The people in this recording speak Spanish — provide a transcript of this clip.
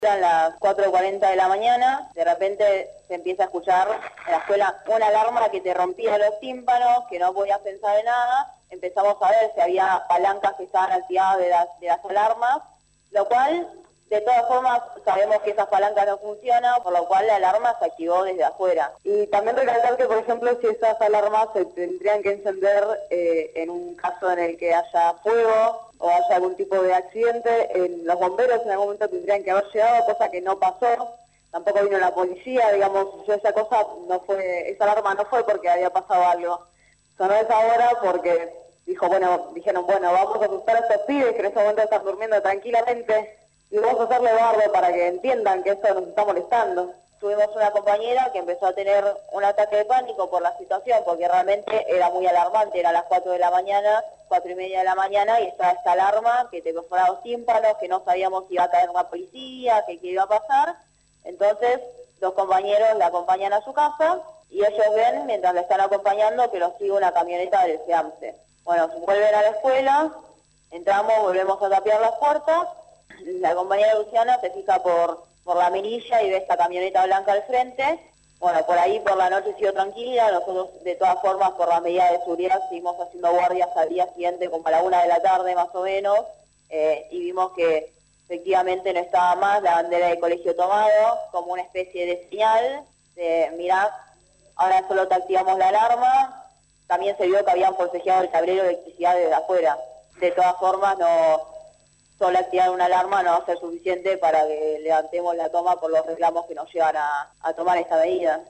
Eran las 4:40 de la mañana, de repente se empieza a escuchar en la escuela una alarma que te rompía los tímpanos, que no podías pensar en nada. Empezamos a ver si había palancas que estaban activadas de las alarmas, lo cual, de todas formas, sabemos que esas palancas no funcionan, por lo cual la alarma se activó desde afuera. Y también recalcar que, por ejemplo, si esas alarmas se tendrían que encender en un caso en el que haya fuego o haya algún tipo de accidente, los bomberos en algún momento tendrían que haber llegado, cosa que no pasó. Tampoco vino la policía, digamos, esa alarma no fue porque había pasado algo. Sonó esa hora porque dijeron, vamos a asustar a estos pibes que en ese momento están durmiendo tranquilamente y vamos a hacerle bardo para que entiendan que esto nos está molestando. Tuvimos una compañera que empezó a tener un ataque de pánico por la situación, porque realmente era muy alarmante, era las 4 de la mañana, 4:30 de la mañana, y estaba esta alarma que te perforaba los tímpanos, que no sabíamos si iba a caer la policía, que qué iba a pasar. Entonces, los compañeros la acompañan a su casa, y ellos ven, mientras la están acompañando, que los sigue una camioneta del SEAMSE. Bueno, vuelven a la escuela, entramos, volvemos a tapiar las puertas. La compañera Luciana se fija por la mirilla y ve esta camioneta blanca al frente. Bueno, por ahí por la noche siguió tranquila. Nosotros, de todas formas, por las medidas de seguridad, seguimos haciendo guardias al día siguiente, como a la 1 de la tarde más o menos, y vimos que efectivamente no estaba más la bandera del colegio tomado, como una especie de señal de, mirá, ahora solo te activamos la alarma. También se vio que habían forcejeado el tablero de electricidad desde afuera. De todas formas, solo activar una alarma no va a ser suficiente para que levantemos la toma por los reclamos que nos llevan a tomar esta medida.